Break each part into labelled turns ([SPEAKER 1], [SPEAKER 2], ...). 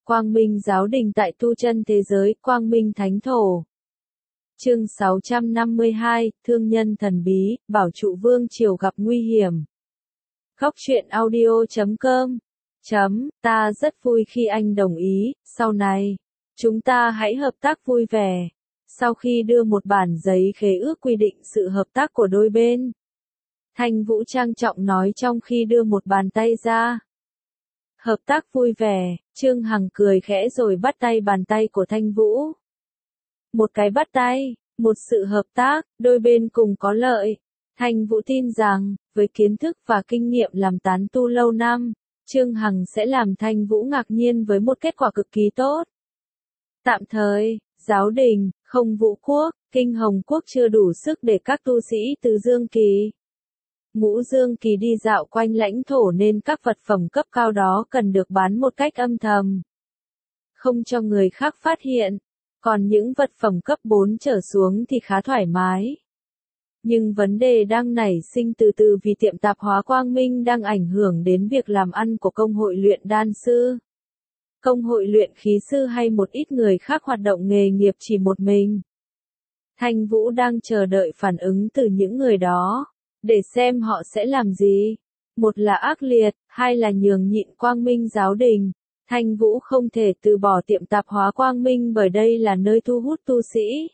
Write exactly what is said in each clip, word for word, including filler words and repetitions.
[SPEAKER 1] Quang Minh Giáo Đình tại tu chân thế giới, Quang Minh Thánh Thổ. Chương sáu trăm năm mươi hai, Thương nhân thần bí, bảo trụ vương triều gặp nguy hiểm. Góc truyện audio chấm com. Chấm, ta rất vui khi anh đồng ý, sau này, chúng ta hãy hợp tác vui vẻ. Sau khi đưa một bản giấy khế ước quy định sự hợp tác của đôi bên, Thanh Vũ trang trọng nói trong khi đưa một bàn tay ra. Hợp tác vui vẻ, Trương Hằng cười khẽ rồi bắt tay bàn tay của Thanh Vũ. Một cái bắt tay, một sự hợp tác, đôi bên cùng có lợi. Thanh Vũ tin rằng, với kiến thức và kinh nghiệm làm tán tu lâu năm, Trương Hằng sẽ làm Thanh Vũ ngạc nhiên với một kết quả cực kỳ tốt. Tạm thời, Giáo Đình, Không Vũ Quốc, Kinh Hồng Quốc chưa đủ sức để các tu sĩ từ Dương Kỳ, Ngũ Dương Kỳ đi dạo quanh lãnh thổ nên các vật phẩm cấp cao đó cần được bán một cách âm thầm, không cho người khác phát hiện. Còn những vật phẩm cấp bốn trở xuống thì khá thoải mái. Nhưng vấn đề đang nảy sinh từ từ vì tiệm tạp hóa Quang Minh đang ảnh hưởng đến việc làm ăn của công hội luyện đan sư, công hội luyện khí sư hay một ít người khác hoạt động nghề nghiệp chỉ một mình. Thanh Vũ đang chờ đợi phản ứng từ những người đó, để xem họ sẽ làm gì. Một là ác liệt, hai là nhường nhịn Quang Minh Giáo Đình. Thanh Vũ không thể từ bỏ tiệm tạp hóa Quang Minh bởi đây là nơi thu hút tu sĩ,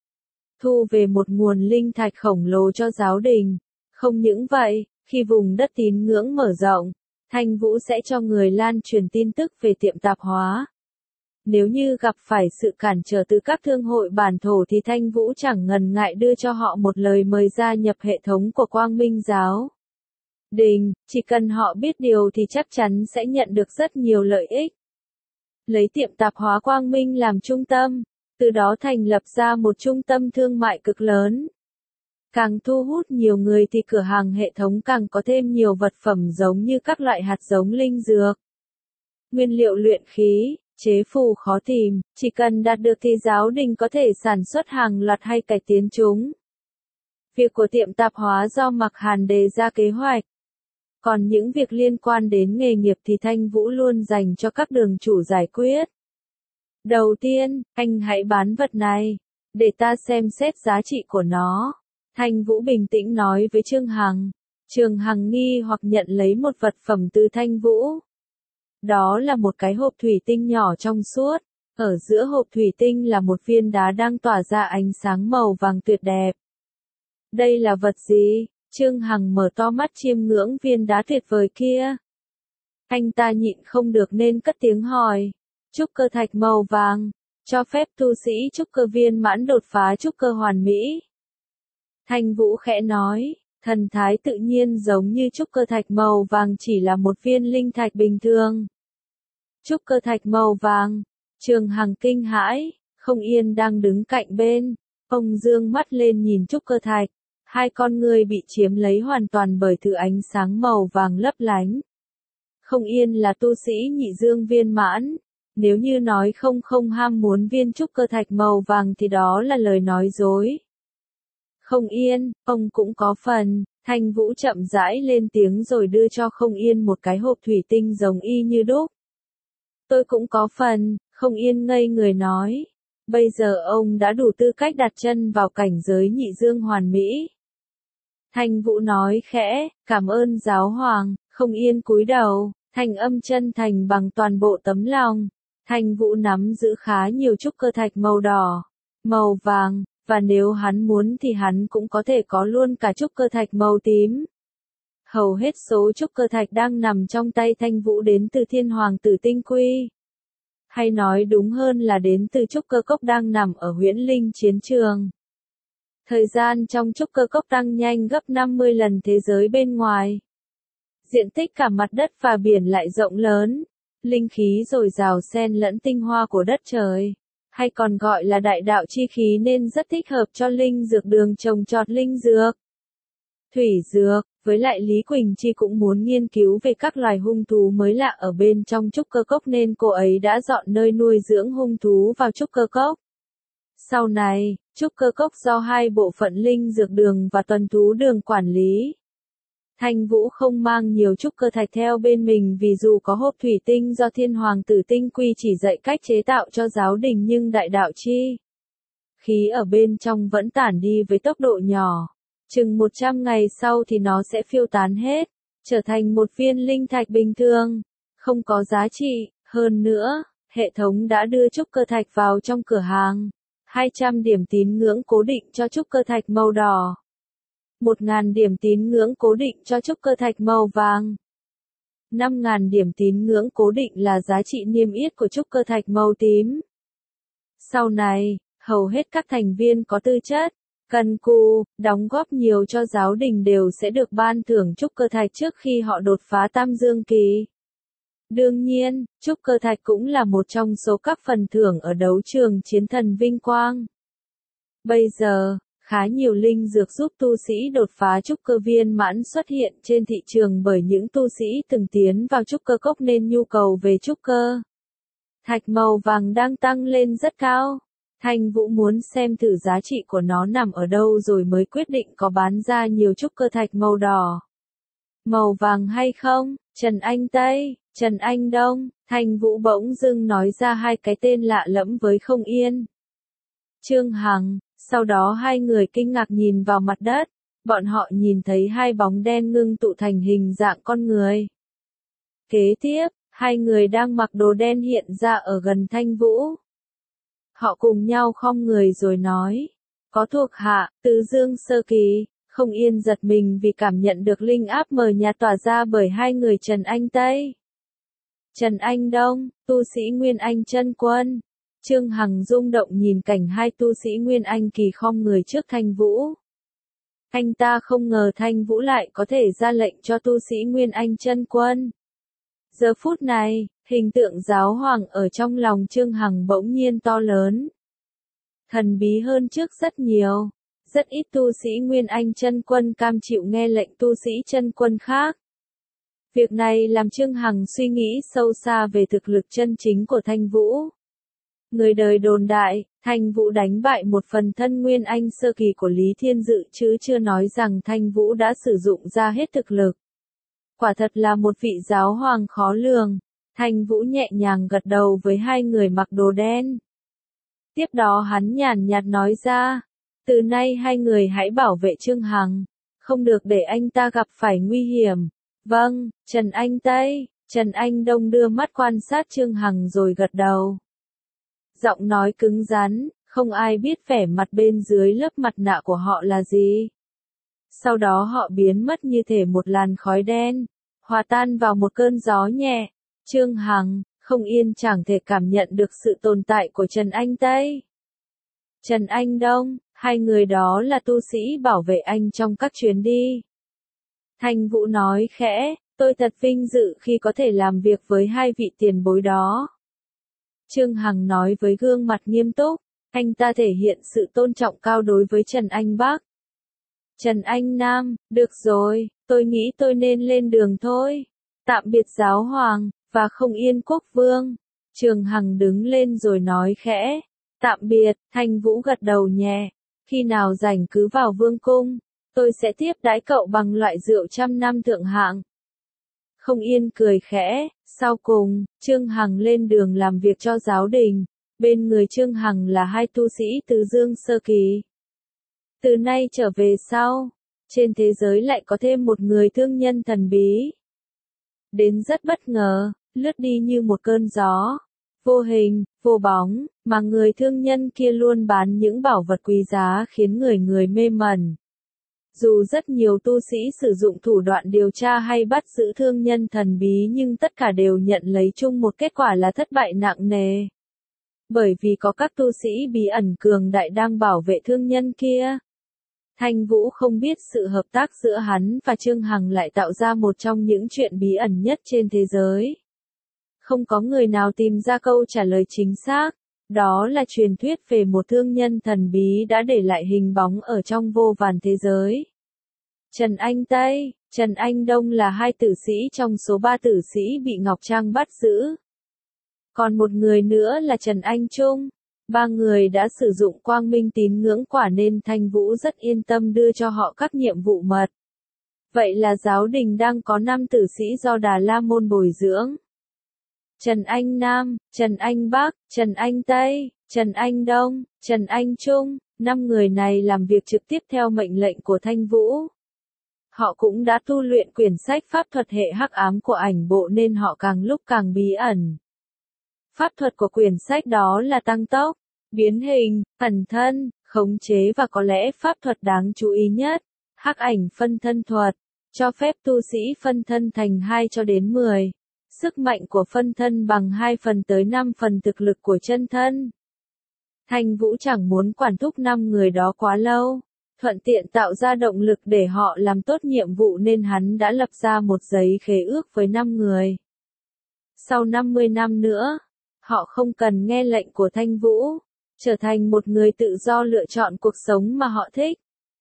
[SPEAKER 1] thu về một nguồn linh thạch khổng lồ cho giáo đình. Không những vậy, khi vùng đất tín ngưỡng mở rộng, Thanh Vũ sẽ cho người lan truyền tin tức về tiệm tạp hóa. Nếu như gặp phải sự cản trở từ các thương hội bản thổ thì Thanh Vũ chẳng ngần ngại đưa cho họ một lời mời gia nhập hệ thống của Quang Minh Giáo Đình, chỉ cần họ biết điều thì chắc chắn sẽ nhận được rất nhiều lợi ích. Lấy tiệm tạp hóa Quang Minh làm trung tâm, từ đó thành lập ra một trung tâm thương mại cực lớn. Càng thu hút nhiều người thì cửa hàng hệ thống càng có thêm nhiều vật phẩm giống như các loại hạt giống linh dược, nguyên liệu luyện khí, chế phù khó tìm, chỉ cần đạt được thì giáo đình có thể sản xuất hàng loạt hay cải tiến chúng. Việc của tiệm tạp hóa do Mạc Hàn đề ra kế hoạch. Còn những việc liên quan đến nghề nghiệp thì Thanh Vũ luôn dành cho các đường chủ giải quyết. Đầu tiên, anh hãy bán vật này, để ta xem xét giá trị của nó. Thanh Vũ bình tĩnh nói với Trương Hằng. Trương Hằng nghi hoặc nhận lấy một vật phẩm từ Thanh Vũ. Đó là một cái hộp thủy tinh nhỏ trong suốt. Ở giữa hộp thủy tinh là một viên đá đang tỏa ra ánh sáng màu vàng tuyệt đẹp. Đây là vật gì? Trương Hằng mở to mắt chiêm ngưỡng viên đá tuyệt vời kia. Anh ta nhịn không được nên cất tiếng hỏi. Trúc cơ thạch màu vàng, cho phép tu sĩ trúc cơ viên mãn đột phá trúc cơ hoàn mỹ. Thanh Vũ khẽ nói, thần thái tự nhiên giống như trúc cơ thạch màu vàng chỉ là một viên linh thạch bình thường. Trúc cơ thạch màu vàng, Trương Hằng kinh hãi, Không Yên đang đứng cạnh bên. Ông dương mắt lên nhìn trúc cơ thạch. Hai con người bị chiếm lấy hoàn toàn bởi thứ ánh sáng màu vàng lấp lánh. Không Yên là tu sĩ nhị dương viên mãn. Nếu như nói không không ham muốn viên trúc cơ thạch màu vàng thì đó là lời nói dối. Không Yên, ông cũng có phần. Thanh Vũ chậm rãi lên tiếng rồi đưa cho Không Yên một cái hộp thủy tinh giống y như đúc. Tôi cũng có phần, Không Yên ngây người nói. Bây giờ ông đã đủ tư cách đặt chân vào cảnh giới nhị dương hoàn mỹ. Thanh Vũ nói khẽ, cảm ơn giáo hoàng. Không Yên cúi đầu, thành âm chân thành bằng toàn bộ tấm lòng. Thanh Vũ nắm giữ khá nhiều trúc cơ thạch màu đỏ, màu vàng, và nếu hắn muốn thì hắn cũng có thể có luôn cả trúc cơ thạch màu tím. Hầu hết số trúc cơ thạch đang nằm trong tay Thanh Vũ đến từ Thiên Hoàng Tử Tinh Quy. Hay nói đúng hơn là đến từ trúc cơ cốc đang nằm ở Huyễn Linh chiến trường. Thời gian trong trúc cơ cốc tăng nhanh gấp năm mươi lần thế giới bên ngoài. Diện tích cả mặt đất và biển lại rộng lớn. Linh khí dồi dào xen lẫn tinh hoa của đất trời, hay còn gọi là đại đạo chi khí nên rất thích hợp cho linh dược đường trồng trọt linh dược, thủy dược. Với lại Lý Quỳnh Chi cũng muốn nghiên cứu về các loài hung thú mới lạ ở bên trong trúc cơ cốc nên cô ấy đã dọn nơi nuôi dưỡng hung thú vào trúc cơ cốc. Sau này, trúc cơ cốc do hai bộ phận linh dược đường và tuần thú đường quản lý. Thanh Vũ không mang nhiều trúc cơ thạch theo bên mình vì dù có hộp thủy tinh do Thiên Hoàng Tử Tinh Quy chỉ dạy cách chế tạo cho giáo đình nhưng đại đạo chi khí ở bên trong vẫn tản đi với tốc độ nhỏ. Chừng một trăm ngày sau thì nó sẽ phiêu tán hết, trở thành một viên linh thạch bình thường, không có giá trị. Hơn nữa, hệ thống đã đưa trúc cơ thạch vào trong cửa hàng. hai trăm điểm tín ngưỡng cố định cho trúc cơ thạch màu đỏ. một nghìn điểm tín ngưỡng cố định cho trúc cơ thạch màu vàng. năm nghìn điểm tín ngưỡng cố định là giá trị niêm yết của trúc cơ thạch màu tím. Sau này, hầu hết các thành viên có tư chất, cần cù, đóng góp nhiều cho giáo đình đều sẽ được ban thưởng trúc cơ thạch trước khi họ đột phá tam dương kỳ. Đương nhiên, trúc cơ thạch cũng là một trong số các phần thưởng ở đấu trường chiến thần vinh quang. Bây giờ, khá nhiều linh dược giúp tu sĩ đột phá trúc cơ viên mãn xuất hiện trên thị trường bởi những tu sĩ từng tiến vào trúc cơ cốc nên nhu cầu về trúc cơ thạch màu vàng đang tăng lên rất cao. Thanh Vũ muốn xem thử giá trị của nó nằm ở đâu rồi mới quyết định có bán ra nhiều trúc cơ thạch màu đỏ, màu vàng hay không. Trần Anh Tây, Trần Anh Đông, Thanh Vũ bỗng dưng nói ra hai cái tên lạ lẫm với Không Yên, Trương Hằng. Sau đó hai người kinh ngạc nhìn vào mặt đất, bọn họ nhìn thấy hai bóng đen ngưng tụ thành hình dạng con người. Kế tiếp, hai người đang mặc đồ đen hiện ra ở gần Thanh Vũ. Họ cùng nhau khom người rồi nói, có thuộc hạ, tứ dương sơ kỳ. Không Yên giật mình vì cảm nhận được linh áp mờ nhạt tỏa ra bởi hai người Trần Anh Tây, Trần Anh Đông, tu sĩ Nguyên Anh chân quân. Trương Hằng rung động nhìn cảnh hai tu sĩ Nguyên Anh kỳ khom người trước Thanh Vũ. Anh ta không ngờ Thanh Vũ lại có thể ra lệnh cho tu sĩ Nguyên Anh chân quân. Giờ phút này, hình tượng giáo hoàng ở trong lòng Trương Hằng bỗng nhiên to lớn, thần bí hơn trước rất nhiều. Rất ít tu sĩ Nguyên Anh chân quân cam chịu nghe lệnh tu sĩ chân quân khác. Việc này làm Trương Hằng suy nghĩ sâu xa về thực lực chân chính của Thanh Vũ. Người đời đồn đại, Thanh Vũ đánh bại một phần thân Nguyên Anh sơ kỳ của Lý Thiên Dự chứ chưa nói rằng Thanh Vũ đã sử dụng ra hết thực lực. Quả thật là một vị giáo hoàng khó lường. Thanh Vũ nhẹ nhàng gật đầu với hai người mặc đồ đen. Tiếp đó hắn nhàn nhạt nói ra, từ nay hai người hãy bảo vệ Trương Hằng, không được để anh ta gặp phải nguy hiểm. Vâng, Trần Anh Tây, Trần Anh Đông đưa mắt quan sát Trương Hằng rồi gật đầu. Giọng nói cứng rắn, không ai biết vẻ mặt bên dưới lớp mặt nạ của họ là gì. Sau đó họ biến mất như thể một làn khói đen, hòa tan vào một cơn gió nhẹ. Trương Hằng, Không Yên chẳng thể cảm nhận được sự tồn tại của Trần Anh Tây, Trần Anh Đông, hai người đó là tu sĩ bảo vệ anh trong các chuyến đi. Thanh Vũ nói khẽ, tôi thật vinh dự khi có thể làm việc với hai vị tiền bối đó. Trương Hằng nói với gương mặt nghiêm túc, anh ta thể hiện sự tôn trọng cao đối với Trần Anh Bắc. Trần Anh Nam, được rồi, tôi nghĩ tôi nên lên đường thôi. Tạm biệt giáo hoàng, và Không Yên quốc vương. Trương Hằng đứng lên rồi nói khẽ, tạm biệt. Thanh Vũ gật đầu nhẹ, khi nào rảnh cứ vào vương cung, tôi sẽ tiếp đãi cậu bằng loại rượu trăm năm thượng hạng. Không Yên cười khẽ, sau cùng, Trương Hằng lên đường làm việc cho giáo đình. Bên người Trương Hằng là hai tu sĩ tứ dương sơ kỳ. Từ nay trở về sau, trên thế giới lại có thêm một người thương nhân thần bí. Đến rất bất ngờ, lướt đi như một cơn gió, vô hình, vô bóng, mà người thương nhân kia luôn bán những bảo vật quý giá khiến người người mê mẩn. Dù rất nhiều tu sĩ sử dụng thủ đoạn điều tra hay bắt giữ thương nhân thần bí nhưng tất cả đều nhận lấy chung một kết quả là thất bại nặng nề. Bởi vì có các tu sĩ bí ẩn cường đại đang bảo vệ thương nhân kia. Thanh Vũ không biết sự hợp tác giữa hắn và Trương Hằng lại tạo ra một trong những chuyện bí ẩn nhất trên thế giới. Không có người nào tìm ra câu trả lời chính xác. Đó là truyền thuyết về một thương nhân thần bí đã để lại hình bóng ở trong vô vàn thế giới. Trần Anh Tây, Trần Anh Đông là hai tử sĩ trong số ba tử sĩ bị Ngọc Trang bắt giữ. Còn một người nữa là Trần Anh Trung. Ba người đã sử dụng quang minh tín ngưỡng quả nên Thanh Vũ rất yên tâm đưa cho họ các nhiệm vụ mật. Vậy là giáo đình đang có năm tử sĩ do Đà La Môn bồi dưỡng. Trần Anh Nam, Trần Anh Bắc, Trần Anh Tây, Trần Anh Đông, Trần Anh Trung, năm người này làm việc trực tiếp theo mệnh lệnh của Thanh Vũ. Họ cũng đã tu luyện quyển sách pháp thuật hệ hắc ám của ảnh bộ nên họ càng lúc càng bí ẩn. Pháp thuật của quyển sách đó là tăng tốc, biến hình, ẩn thân, khống chế và có lẽ pháp thuật đáng chú ý nhất, hắc ảnh phân thân thuật, cho phép tu sĩ phân thân thành hai cho đến mười. Sức mạnh của phân thân bằng hai phần tới năm phần thực lực của chân thân. Thanh Vũ chẳng muốn quản thúc năm người đó quá lâu, thuận tiện tạo ra động lực để họ làm tốt nhiệm vụ nên hắn đã lập ra một giấy khế ước với năm người. Sau năm mươi năm nữa, họ không cần nghe lệnh của Thanh Vũ, trở thành một người tự do lựa chọn cuộc sống mà họ thích.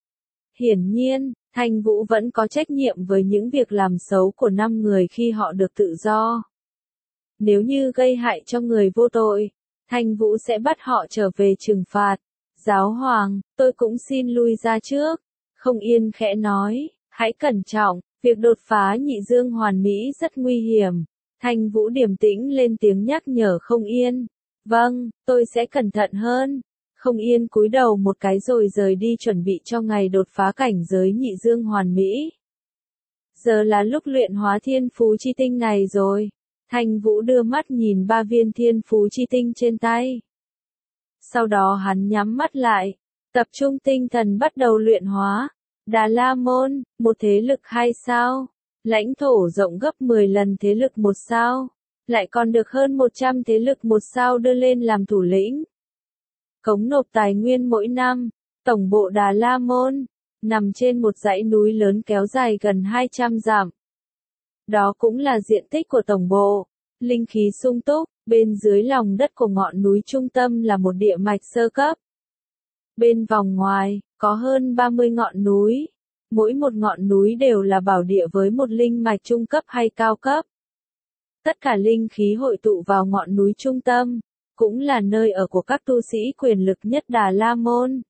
[SPEAKER 1] Hiển nhiên, Thanh Vũ vẫn có trách nhiệm với những việc làm xấu của năm người khi họ được tự do. Nếu như gây hại cho người vô tội, Thanh Vũ sẽ bắt họ trở về trừng phạt. Giáo hoàng, tôi cũng xin lui ra trước. Không Yên khẽ nói, hãy cẩn trọng, việc đột phá nhị dương hoàn mỹ rất nguy hiểm. Thanh Vũ điềm tĩnh lên tiếng nhắc nhở Không Yên. Vâng, tôi sẽ cẩn thận hơn. Không Yên cúi đầu một cái rồi rời đi chuẩn bị cho ngày đột phá cảnh giới nhị dương hoàn mỹ. Giờ là lúc luyện hóa thiên phú chi tinh này rồi. Thanh Vũ đưa mắt nhìn ba viên thiên phú chi tinh trên tay. Sau đó hắn nhắm mắt lại, tập trung tinh thần bắt đầu luyện hóa. Đà La Môn, một thế lực hai sao, lãnh thổ rộng gấp mười lần thế lực một sao, lại còn được hơn một trăm thế lực một sao đưa lên làm thủ lĩnh. Cống nộp tài nguyên mỗi năm, tổng bộ Đà La Môn, nằm trên một dãy núi lớn kéo dài gần hai trăm dặm. Đó cũng là diện tích của tổng bộ, linh khí sung túc, bên dưới lòng đất của ngọn núi trung tâm là một địa mạch sơ cấp. Bên vòng ngoài, có hơn ba mươi ngọn núi, mỗi một ngọn núi đều là bảo địa với một linh mạch trung cấp hay cao cấp. Tất cả linh khí hội tụ vào ngọn núi trung tâm, cũng là nơi ở của các tu sĩ quyền lực nhất Đà La Môn.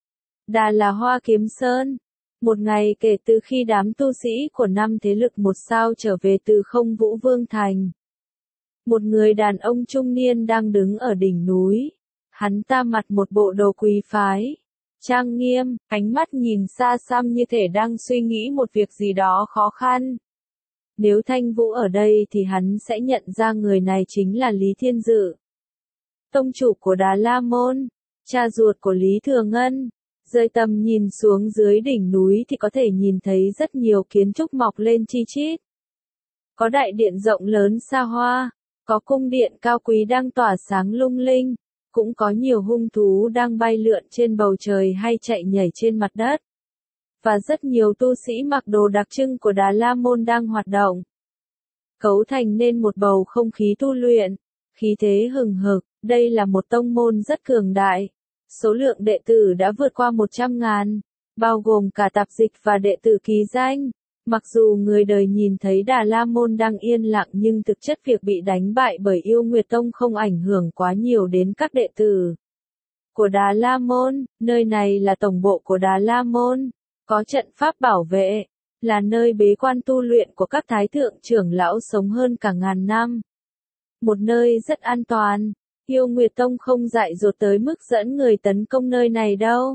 [SPEAKER 1] Đà là Hoa Kiếm Sơn. Một ngày kể từ khi đám tu sĩ của năm thế lực một sao trở về từ Không Vũ Vương Thành. Một người đàn ông trung niên đang đứng ở đỉnh núi. Hắn ta mặc một bộ đồ quý phái, trang nghiêm, ánh mắt nhìn xa xăm như thể đang suy nghĩ một việc gì đó khó khăn. Nếu Thanh Vũ ở đây thì hắn sẽ nhận ra người này chính là Lý Thiên Dự, tông chủ của Đà La Môn, cha ruột của Lý Thừa Ngân. Rời tầm nhìn xuống dưới đỉnh núi thì có thể nhìn thấy rất nhiều kiến trúc mọc lên chi chít. Có đại điện rộng lớn xa hoa, có cung điện cao quý đang tỏa sáng lung linh, cũng có nhiều hung thú đang bay lượn trên bầu trời hay chạy nhảy trên mặt đất. Và rất nhiều tu sĩ mặc đồ đặc trưng của Đà La Môn đang hoạt động, cấu thành nên một bầu không khí tu luyện, khí thế hừng hực. Đây là một tông môn rất cường đại. Số lượng đệ tử đã vượt qua một trăm ngàn, bao gồm cả tạp dịch và đệ tử ký danh. Mặc dù người đời nhìn thấy Đà La Môn đang yên lặng nhưng thực chất việc bị đánh bại bởi Yêu Nguyệt Tông không ảnh hưởng quá nhiều đến các đệ tử của Đà La Môn. Nơi này là tổng bộ của Đà La Môn, có trận pháp bảo vệ, là nơi bế quan tu luyện của các thái thượng trưởng lão sống hơn cả ngàn năm. Một nơi rất an toàn. Yêu Nguyệt Tông không dại dột tới mức dẫn người tấn công nơi này đâu.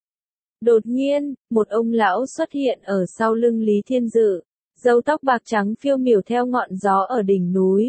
[SPEAKER 1] Đột nhiên, một ông lão xuất hiện ở sau lưng Lý Thiên Dự, râu tóc bạc trắng phiêu miểu theo ngọn gió ở đỉnh núi.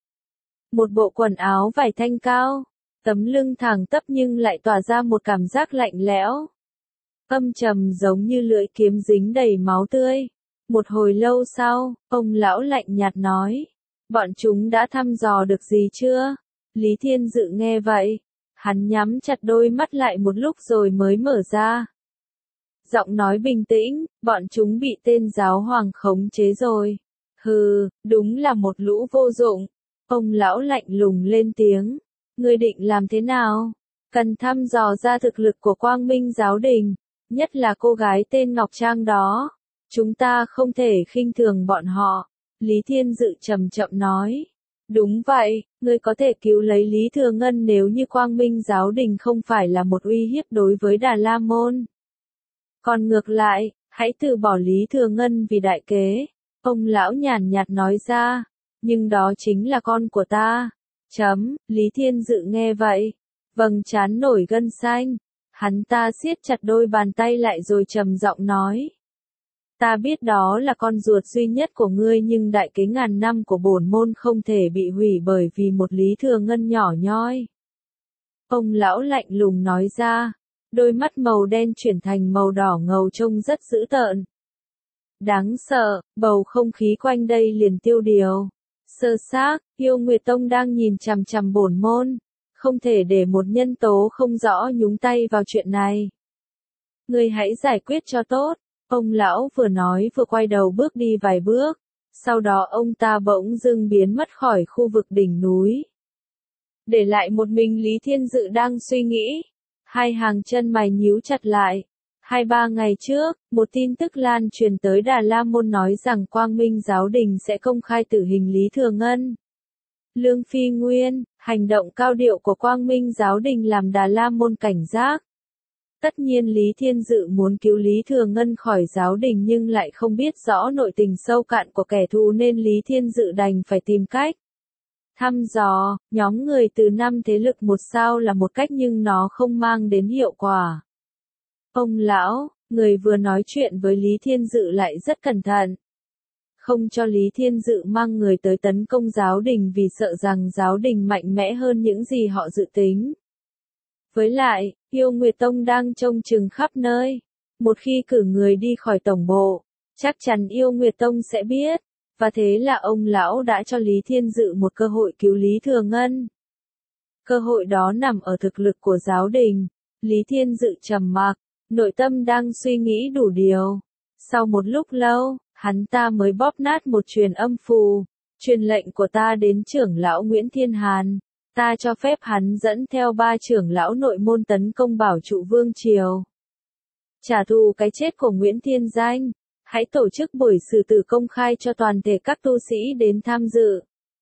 [SPEAKER 1] Một bộ quần áo vải thanh cao, tấm lưng thẳng tắp nhưng lại tỏa ra một cảm giác lạnh lẽo, âm trầm giống như lưỡi kiếm dính đầy máu tươi. Một hồi lâu sau, ông lão lạnh nhạt nói, bọn chúng đã thăm dò được gì chưa? Lý Thiên Dự nghe vậy, hắn nhắm chặt đôi mắt lại một lúc rồi mới mở ra. Giọng nói bình tĩnh, bọn chúng bị tên giáo hoàng khống chế rồi. Hừ, đúng là một lũ vô dụng. Ông lão lạnh lùng lên tiếng. Ngươi định làm thế nào? Cần thăm dò ra thực lực của Quang Minh giáo đình, nhất là cô gái tên Ngọc Trang đó. Chúng ta không thể khinh thường bọn họ. Lý Thiên Dự trầm chậm nói. Đúng vậy, ngươi có thể cứu lấy Lý Thừa Ngân nếu như Quang Minh giáo đình không phải là một uy hiếp đối với Đà La Môn. Còn ngược lại, Hãy từ bỏ Lý Thừa Ngân vì đại kế. Ông lão nhàn nhạt nói ra. Nhưng đó chính là con của ta. Chấm, Lý Thiên Dự nghe vậy. Vầng trán nổi gân xanh. Hắn ta siết chặt đôi bàn tay lại rồi trầm giọng nói. Ta biết đó là con ruột duy nhất của ngươi nhưng đại kế ngàn năm của bổn môn không thể bị hủy bởi vì một Lý Thừa Ngân nhỏ nhoi. Ông lão lạnh lùng nói ra. Đôi mắt màu đen chuyển thành màu đỏ ngầu trông rất dữ tợn. Đáng sợ, bầu không khí quanh đây liền tiêu điều. Sơ xác, Yêu Nguyệt Tông đang nhìn chằm chằm bổn môn. Không thể để một nhân tố không rõ nhúng tay vào chuyện này. Ngươi hãy giải quyết cho tốt. Ông lão vừa nói vừa quay đầu bước đi vài bước. Sau đó ông ta bỗng dưng biến mất khỏi khu vực đỉnh núi. Để lại một mình Lý Thiên Dự đang suy nghĩ. Hai hàng chân mày nhíu chặt lại. Hai ba ngày trước, một tin tức lan truyền tới Đà La Môn nói rằng Quang Minh Giáo Đình sẽ công khai tử hình Lý Thừa Ngân. Lương Phi Nguyên, hành động cao điệu của Quang Minh Giáo Đình làm Đà La Môn cảnh giác. Tất nhiên Lý Thiên Dự muốn cứu Lý Thừa Ngân khỏi giáo đình nhưng lại không biết rõ nội tình sâu cạn của kẻ thù nên Lý Thiên Dự đành phải tìm cách. Thăm dò, nhóm người từ năm thế lực một sao là một cách nhưng nó không mang đến hiệu quả. Ông lão, người vừa nói chuyện với Lý Thiên Dự lại rất cẩn thận. Không cho Lý Thiên Dự mang người tới tấn công giáo đình vì sợ rằng giáo đình mạnh mẽ hơn những gì họ dự tính. Với lại, Yêu Nguyệt Tông đang trông chừng khắp nơi. Một khi cử người đi khỏi tổng bộ, chắc chắn Yêu Nguyệt Tông sẽ biết. Và thế là ông lão đã cho Lý Thiên Dự một cơ hội cứu Lý Thừa Ngân. Cơ hội đó nằm ở thực lực của giáo đình. Lý Thiên Dự trầm mặc, nội tâm đang suy nghĩ đủ điều. Sau một lúc lâu, hắn ta mới bóp nát một truyền âm phù. Truyền lệnh của ta đến trưởng lão Nguyễn Thiên Hàn. Ta cho phép hắn dẫn theo ba trưởng lão nội môn tấn công Bảo Trụ Vương Triều. Trả thù cái chết của Nguyễn Thiên Danh. Hãy tổ chức buổi xử tử công khai cho toàn thể các tu sĩ đến tham dự.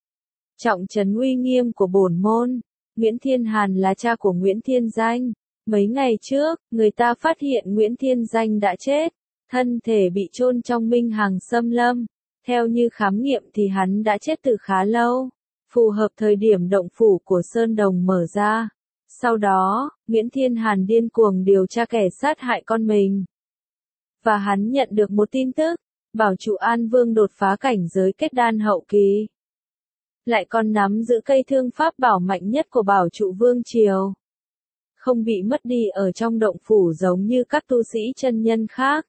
[SPEAKER 1] Trọng trấn uy nghiêm của bổn môn. Nguyễn Thiên Hàn là cha của Nguyễn Thiên Danh. Mấy ngày trước, người ta phát hiện Nguyễn Thiên Danh đã chết. Thân thể bị chôn trong Minh Hằng Xâm Lâm. Theo như khám nghiệm thì hắn đã chết từ khá lâu. Phù hợp thời điểm động phủ của Sơn Đồng mở ra. Sau đó, Nguyễn Thiên Hàn điên cuồng điều tra kẻ sát hại con mình. Và hắn nhận được một tin tức, Bảo Trụ An Vương đột phá cảnh giới kết đan hậu kỳ. Lại còn nắm giữ cây thương pháp bảo mạnh nhất của Bảo Trụ Vương Triều. Không bị mất đi ở trong động phủ giống như các tu sĩ chân nhân khác.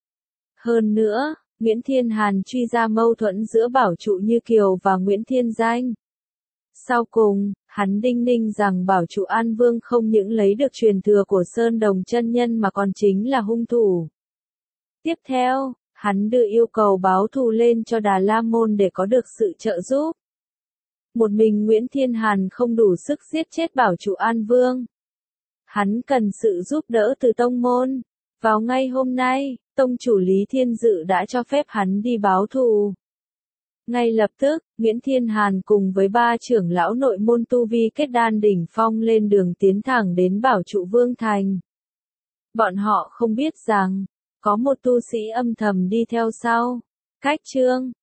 [SPEAKER 1] Hơn nữa, Nguyễn Thiên Hàn truy ra mâu thuẫn giữa Bảo Trụ Như Kiều và Nguyễn Thiên Danh. Sau cùng, hắn đinh ninh rằng Bảo Trụ An Vương không những lấy được truyền thừa của Sơn Đồng chân nhân mà còn chính là hung thủ. Tiếp theo, hắn đưa yêu cầu báo thù lên cho Đà La Môn để có được sự trợ giúp. Một mình Nguyễn Thiên Hàn không đủ sức giết chết Bảo Trụ An Vương. Hắn cần sự giúp đỡ từ tông môn. Vào ngay hôm nay, tông chủ Lý Thiên Dự đã cho phép hắn đi báo thù. Ngay lập tức, Nguyễn Thiên Hàn cùng với ba trưởng lão nội môn tu vi kết đan đỉnh phong lên đường tiến thẳng đến Bảo Trụ Vương Thành. Bọn họ không biết rằng, có một tu sĩ âm thầm đi theo sau. Cách chương